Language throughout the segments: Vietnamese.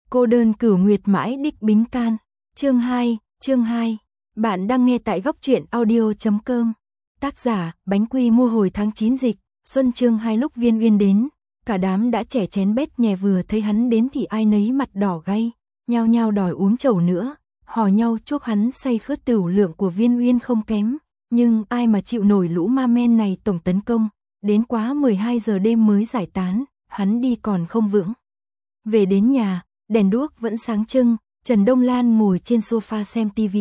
Cô đơn cửu nguyệt mãi đích bính can. Chương 2. Bạn đang nghe tại góc truyện audio.com. Tác giả, bánh quy mua hồi tháng 9 dịch. Xuân chương 2 lúc Viên Uyên đến, cả đám đã chè chén bét nhè, vừa thấy hắn đến thì ai nấy mặt đỏ gay, nhao nhao đòi uống chầu nữa, hò nhau chuốc hắn say khướt. Tửu lượng của Viên Uyên không kém, nhưng ai mà chịu nổi lũ ma men này tổng tấn công, đến quá 12 giờ đêm mới giải tán, hắn đi còn không vững. Về đến nhà, đèn đuốc vẫn sáng trưng, Trần Đông Lan ngồi trên sofa xem TV.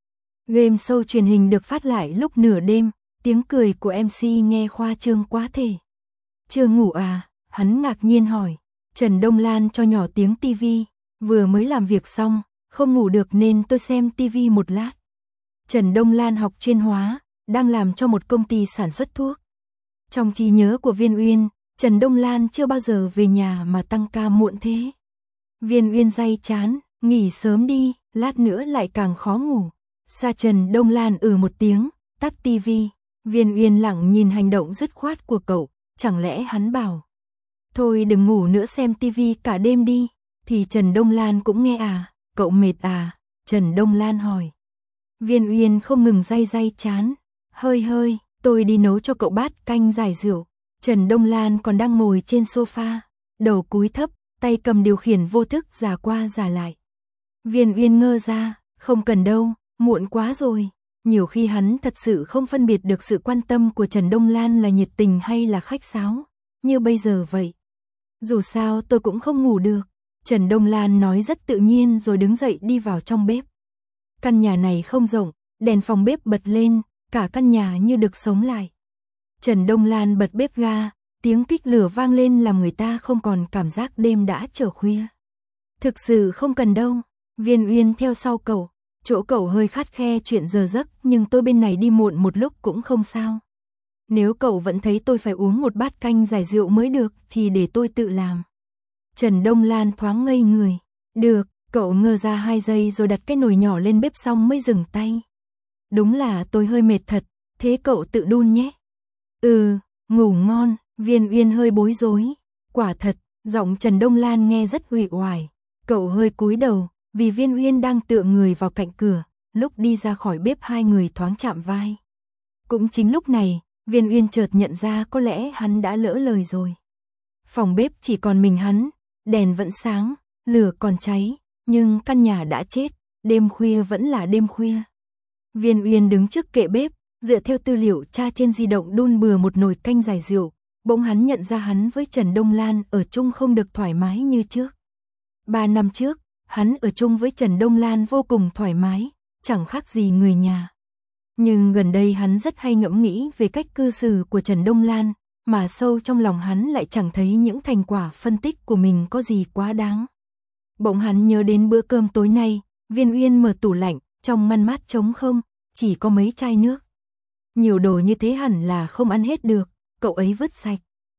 Game show truyền hình được phát lại lúc nửa đêm, tiếng cười của MC nghe khoa trương quá thể. Chưa ngủ à? Hắn ngạc nhiên hỏi. Trần Đông Lan cho nhỏ tiếng TV, vừa mới làm việc xong, không ngủ được nên tôi xem TV một lát. Trần Đông Lan học chuyên hóa, đang làm cho một công ty sản xuất thuốc. Trong trí nhớ của Viên Uyên, Trần Đông Lan chưa bao giờ về nhà mà tăng ca muộn thế. Viên Uyên day chán, nghỉ sớm đi, lát nữa lại càng khó ngủ. Sa Trần Đông Lan một tiếng, tắt TV. Viên Uyên lặng nhìn hành động dứt khoát của cậu, chẳng lẽ hắn bảo thôi đừng ngủ nữa, xem TV cả đêm đi, thì Trần Đông Lan cũng nghe à? Cậu mệt à? Trần Đông Lan hỏi. Viên Uyên không ngừng day chán. Hơi, tôi đi nấu cho cậu bát canh giải rượu. Trần Đông Lan còn đang ngồi trên sofa, đầu cúi thấp, tay cầm điều khiển vô thức già qua già lại. Viên Uyên ngơ ra, không cần đâu, muộn quá rồi. Nhiều khi hắn thật sự không phân biệt được sự quan tâm của Trần Đông Lan là nhiệt tình hay là khách sáo, như bây giờ vậy. Dù sao tôi cũng không ngủ được. Trần Đông Lan nói rất tự nhiên rồi đứng dậy đi vào trong bếp. Căn nhà này không rộng, đèn phòng bếp bật lên, cả căn nhà như được sống lại. Trần Đông Lan bật bếp ga, tiếng kích lửa vang lên làm người ta không còn cảm giác đêm đã trở khuya. Thực sự không cần đâu. Viên Uyên theo sau cậu, chỗ cậu hơi khắt khe chuyện giờ giấc, nhưng tôi bên này đi muộn một lúc cũng không sao. Nếu cậu vẫn thấy tôi phải uống một bát canh giải rượu mới được thì để tôi tự làm. Trần Đông Lan thoáng ngây người. Được, cậu ngơ ra 2 giây rồi đặt cái nồi nhỏ lên bếp xong mới dừng tay. Đúng là tôi hơi mệt thật, thế cậu tự đun nhé. Ngủ ngon. Viên Uyên hơi bối rối. Quả thật, giọng Trần Đông Lan nghe rất uể oải. Cậu hơi cúi đầu, vì Viên Uyên đang tựa người vào cạnh cửa, lúc đi ra khỏi bếp hai người thoáng chạm vai. Cũng chính lúc này, Viên Uyên chợt nhận ra có lẽ hắn đã lỡ lời rồi. Phòng bếp chỉ còn mình hắn, đèn vẫn sáng, lửa còn cháy, nhưng căn nhà đã chết, đêm khuya vẫn là đêm khuya. Viên Uyên đứng trước kệ bếp, dựa theo tư liệu tra trên di động đun bừa một nồi canh giải rượu, bỗng hắn nhận ra hắn với Trần Đông Lan ở chung không được thoải mái như trước. 3 năm trước, hắn ở chung với Trần Đông Lan vô cùng thoải mái, chẳng khác gì người nhà. Nhưng gần đây hắn rất hay ngẫm nghĩ về cách cư xử của Trần Đông Lan, mà sâu trong lòng hắn lại chẳng thấy những thành quả phân tích của mình có gì quá đáng. Bỗng hắn nhớ đến bữa cơm tối nay, Viên Uyên mở tủ lạnh, trong ngăn mát trống không, chỉ có mấy chai nước. Nhiều đồ như thế hẳn là không ăn hết được, cậu ấy vứt sạch.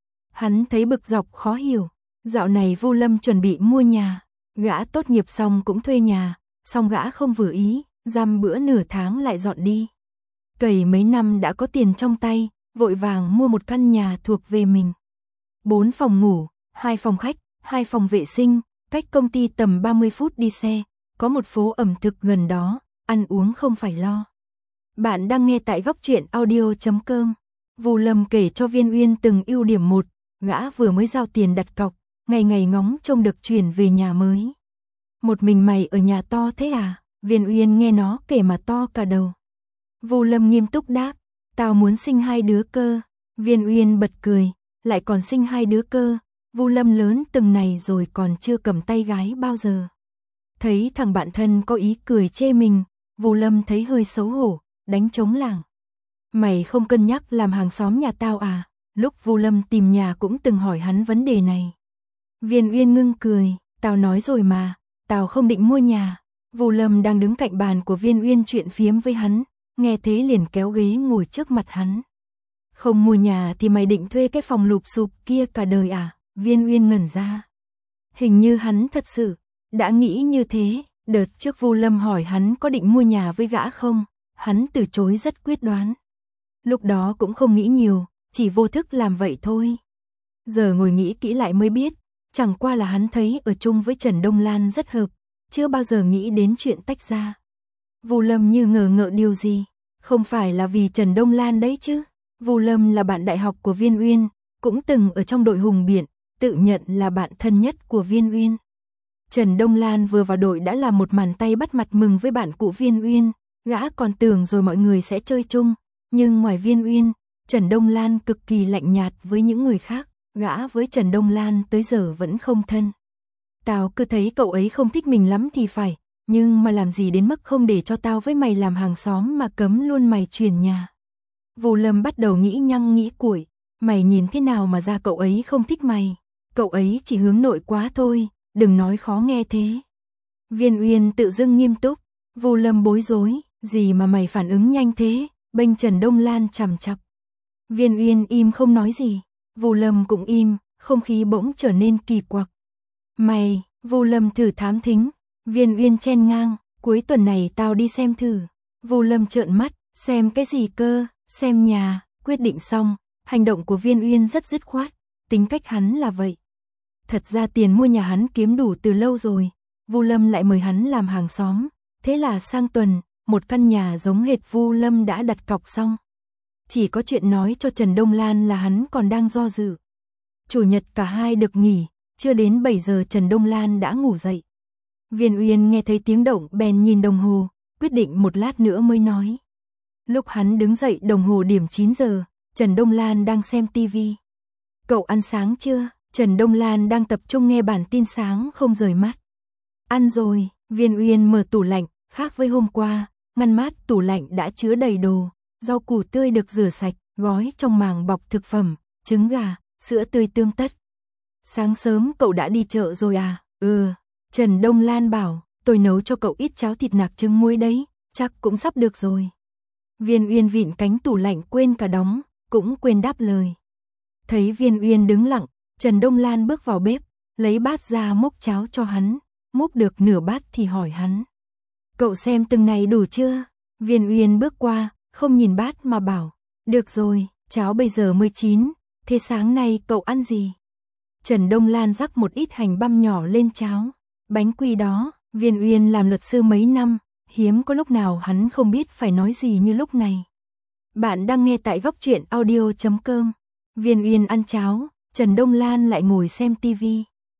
Hắn thấy bực dọc khó hiểu, dạo này Vu Lâm chuẩn bị mua nhà, gã tốt nghiệp xong cũng thuê nhà, xong gã không vừa ý, dăm bữa nửa tháng lại dọn đi. Cày mấy năm đã có tiền trong tay, vội vàng mua một căn nhà thuộc về mình. 4 phòng ngủ, 2 phòng khách, 2 phòng vệ sinh, cách công ty tầm 30 phút đi xe, có một phố ẩm thực gần đó, ăn uống không phải lo. Bạn đang nghe tại góc truyện audio.com. Vu Lâm kể cho Viên Uyên từng ưu điểm một, gã vừa mới giao tiền đặt cọc, ngày ngày ngóng trông được chuyển về nhà mới. Một mình mày ở nhà to thế à? Viên Uyên nghe nó kể mà to cả đầu. Vu Lâm nghiêm túc đáp, tao muốn sinh 2 đứa cơ. Viên Uyên bật cười, lại còn sinh 2 đứa cơ. Vu Lâm lớn từng này rồi còn chưa cầm tay gái bao giờ. Thấy thằng bạn thân có ý cười chê mình, Vu Lâm thấy hơi xấu hổ, đánh trống lảng. Mày không cân nhắc làm hàng xóm nhà tao à? Lúc Vu Lâm tìm nhà cũng từng hỏi hắn vấn đề này. Viên Uyên ngưng cười, tao nói rồi mà, tao không định mua nhà. Vu Lâm đang đứng cạnh bàn của Viên Uyên chuyện phiếm với hắn, nghe thế liền kéo ghế ngồi trước mặt hắn. Không mua nhà thì mày định thuê cái phòng lụp xụp kia cả đời à? Viên Uyên ngẩn ra. Hình như hắn thật sự đã nghĩ như thế. Đợt trước Vu Lâm hỏi hắn có định mua nhà với gã không, hắn từ chối rất quyết đoán. Lúc đó cũng không nghĩ nhiều, chỉ vô thức làm vậy thôi. Giờ ngồi nghĩ kỹ lại mới biết, chẳng qua là hắn thấy ở chung với Trần Đông Lan rất hợp, chưa bao giờ nghĩ đến chuyện tách ra. Vu Lâm như ngờ ngợ điều gì, không phải là vì Trần Đông Lan đấy chứ. Vu Lâm là bạn đại học của Viên Uyên, cũng từng ở trong đội hùng biện, tự nhận là bạn thân nhất của Viên Uyên. Trần Đông Lan vừa vào đội đã là một màn tay bắt mặt mừng với bạn cũ Viên Uyên, gã còn tưởng rồi mọi người sẽ chơi chung, nhưng ngoài Viên Uyên, Trần Đông Lan cực kỳ lạnh nhạt với những người khác, gã với Trần Đông Lan tới giờ vẫn không thân. Tao cứ thấy cậu ấy không thích mình lắm thì phải, nhưng mà làm gì đến mức không để cho tao với mày làm hàng xóm mà cấm luôn mày chuyển nhà. Vu Lâm bắt đầu nghĩ nhăng nghĩ cuội, mày nhìn thế nào mà ra cậu ấy không thích mày, cậu ấy chỉ hướng nội quá thôi, đừng nói khó nghe thế. Viên Uyên tự dưng nghiêm túc, Vu Lâm bối rối, gì mà mày phản ứng nhanh thế, bênh Trần Đông Lan chằm chặp. Viên Uyên im không nói gì, Vu Lâm cũng im, không khí bỗng trở nên kỳ quặc. Mày, Vu Lâm thử thám thính, Viên Uyên chen ngang, cuối tuần này tao đi xem thử. Vu Lâm trợn mắt, xem cái gì cơ, xem nhà, quyết định xong, hành động của Viên Uyên rất dứt khoát, tính cách hắn là vậy. Thật ra tiền mua nhà hắn kiếm đủ từ lâu rồi, Vu Lâm lại mời hắn làm hàng xóm, thế là sang tuần, một căn nhà giống hệt Vu Lâm đã đặt cọc xong. Chỉ có chuyện nói cho Trần Đông Lan là hắn còn đang do dự. Chủ nhật cả hai được nghỉ, chưa đến 7 giờ Trần Đông Lan đã ngủ dậy. Viên Uyên nghe thấy tiếng động bèn nhìn đồng hồ, quyết định một lát nữa mới nói. Lúc hắn đứng dậy đồng hồ điểm 9 giờ, Trần Đông Lan đang xem tivi. Cậu ăn sáng chưa? Trần Đông Lan đang tập trung nghe bản tin sáng không rời mắt. Ăn rồi, Viên Uyên mở tủ lạnh, khác với hôm qua, ngăn mát tủ lạnh đã chứa đầy đồ, rau củ tươi được rửa sạch, gói trong màng bọc thực phẩm, trứng gà, sữa tươi tươm tất. Sáng sớm cậu đã đi chợ rồi à? Trần Đông Lan bảo, tôi nấu cho cậu ít cháo thịt nạc trứng muối đấy, chắc cũng sắp được rồi. Viên Uyên vịn cánh tủ lạnh quên cả đóng, cũng quên đáp lời. Thấy Viên Uyên đứng lặng, Trần Đông Lan bước vào bếp, lấy bát ra múc cháo cho hắn, múc được nửa bát thì hỏi hắn. Cậu xem từng này đủ chưa? Viên Uyên bước qua, không nhìn bát mà bảo, được rồi, cháo bây giờ mới chín, thế sáng nay cậu ăn gì? Trần Đông Lan rắc một ít hành băm nhỏ lên cháo, bánh quy đó, Viên Uyên làm luật sư mấy năm, hiếm có lúc nào hắn không biết phải nói gì như lúc này. Bạn đang nghe tại góc truyện audio.com. Viên Uyên ăn cháo, Trần Đông Lan lại ngồi xem tivi.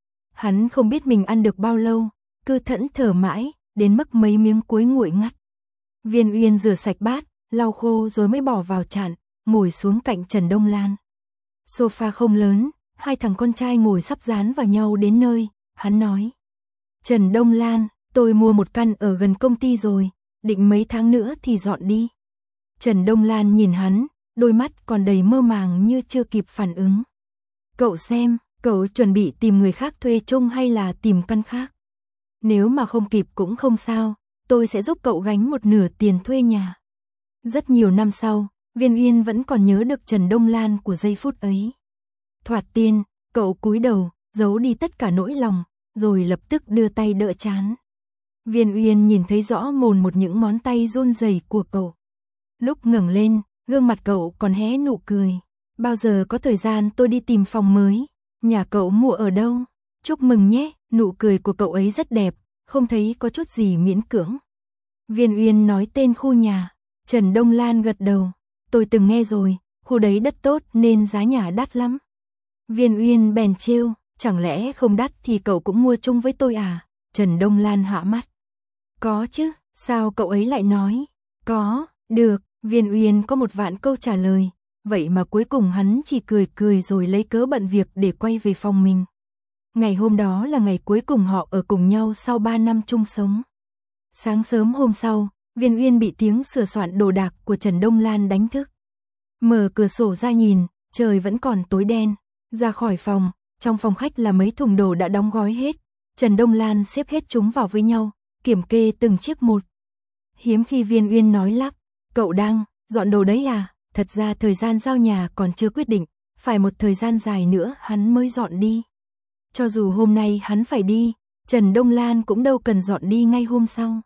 Hắn không biết mình ăn được bao lâu, cứ thẫn thờ mãi, đến mức mấy miếng cuối nguội ngắt. Viên Uyên rửa sạch bát, lau khô rồi mới bỏ vào chạn, ngồi xuống cạnh Trần Đông Lan. Sofa không lớn, hai thằng con trai ngồi sắp dán vào nhau đến nơi, hắn nói. Trần Đông Lan, tôi mua một căn ở gần công ty rồi, định mấy tháng nữa thì dọn đi. Trần Đông Lan nhìn hắn, đôi mắt còn đầy mơ màng như chưa kịp phản ứng. Cậu xem, cậu chuẩn bị tìm người khác thuê chung hay là tìm căn khác? Nếu mà không kịp cũng không sao, tôi sẽ giúp cậu gánh một nửa tiền thuê nhà. Rất nhiều năm sau, Viên Uyên vẫn còn nhớ được Trần Đông Lan của giây phút ấy. Thoạt tiên, cậu cúi đầu, giấu đi tất cả nỗi lòng, rồi lập tức đưa tay đỡ trán. Viên Uyên nhìn thấy rõ mồn một những ngón tay run rẩy của cậu. Lúc ngẩng lên, gương mặt cậu còn hé nụ cười. Bao giờ có thời gian tôi đi tìm phòng mới, nhà cậu mua ở đâu? Chúc mừng nhé, nụ cười của cậu ấy rất đẹp, không thấy có chút gì miễn cưỡng. Viên Uyên nói tên khu nhà, Trần Đông Lan gật đầu, tôi từng nghe rồi, khu đấy đất tốt nên giá nhà đắt lắm. Viên Uyên bèn trêu, chẳng lẽ không đắt thì cậu cũng mua chung với tôi à? Trần Đông Lan hạ mắt. Có chứ, sao cậu ấy lại nói? Có, được, Viên Uyên có một vạn câu trả lời, vậy mà cuối cùng hắn chỉ cười cười rồi lấy cớ bận việc để quay về phòng mình. Ngày hôm đó là ngày cuối cùng họ ở cùng nhau sau 3 năm chung sống. Sáng sớm hôm sau, Viên Uyên bị tiếng sửa soạn đồ đạc của Trần Đông Lan đánh thức. Mở cửa sổ ra nhìn, trời vẫn còn tối đen. Ra khỏi phòng, trong phòng khách là mấy thùng đồ đã đóng gói hết. Trần Đông Lan xếp hết chúng vào với nhau, kiểm kê từng chiếc một. Hiếm khi Viên Uyên nói lắp, cậu đang dọn đồ đấy à? Thật ra thời gian giao nhà còn chưa quyết định, phải một thời gian dài nữa hắn mới dọn đi. Cho dù hôm nay hắn phải đi, Trần Đông Lan cũng đâu cần dọn đi ngay hôm sau.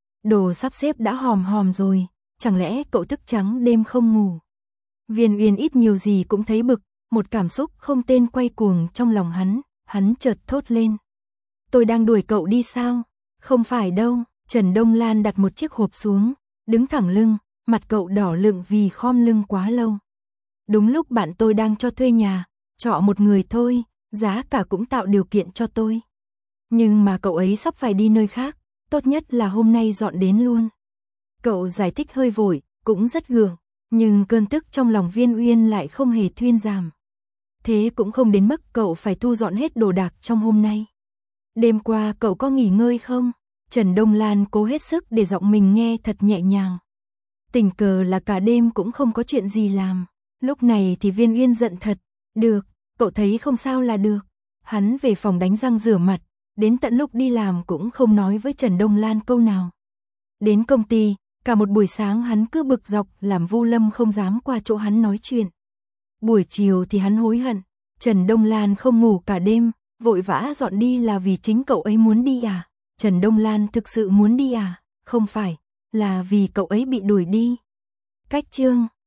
Đồ sắp xếp đã hòm hòm rồi, chẳng lẽ cậu thức trắng đêm không ngủ? Viên Uyên ít nhiều gì cũng thấy bực, một cảm xúc không tên quay cuồng trong lòng hắn, Hắn chợt thốt lên. Tôi đang đuổi cậu đi sao? Không phải đâu. Trần Đông Lan đặt một chiếc hộp xuống, đứng thẳng lưng, mặt cậu đỏ lựng vì khom lưng quá lâu. Đúng lúc bạn tôi đang cho thuê nhà, trọ một người thôi, giá cả cũng tạo điều kiện cho tôi. Nhưng mà cậu ấy sắp phải đi nơi khác, tốt nhất là hôm nay dọn đến luôn. Cậu giải thích hơi vội, cũng rất gượng, nhưng cơn tức trong lòng Viên Uyên lại không hề thuyên giảm. Thế cũng không đến mức cậu phải thu dọn hết đồ đạc trong hôm nay. Đêm qua cậu có nghỉ ngơi không? Trần Đông Lan cố hết sức để giọng mình nghe thật nhẹ nhàng. Tình cờ là cả đêm cũng không có chuyện gì làm. Lúc này thì Viên Uyên giận thật. Được, cậu thấy không sao là được. Hắn về phòng đánh răng rửa mặt, đến tận lúc đi làm cũng không nói với Trần Đông Lan câu nào. Đến công ty, cả một buổi sáng hắn cứ bực dọc làm Vu Lâm không dám qua chỗ hắn nói chuyện. Buổi chiều thì hắn hối hận, Trần Đông Lan không ngủ cả đêm, vội vã dọn đi là vì chính cậu ấy muốn đi à? Trần Đông Lan thực sự muốn đi à? Không phải, là vì cậu ấy bị đuổi đi. Cách chương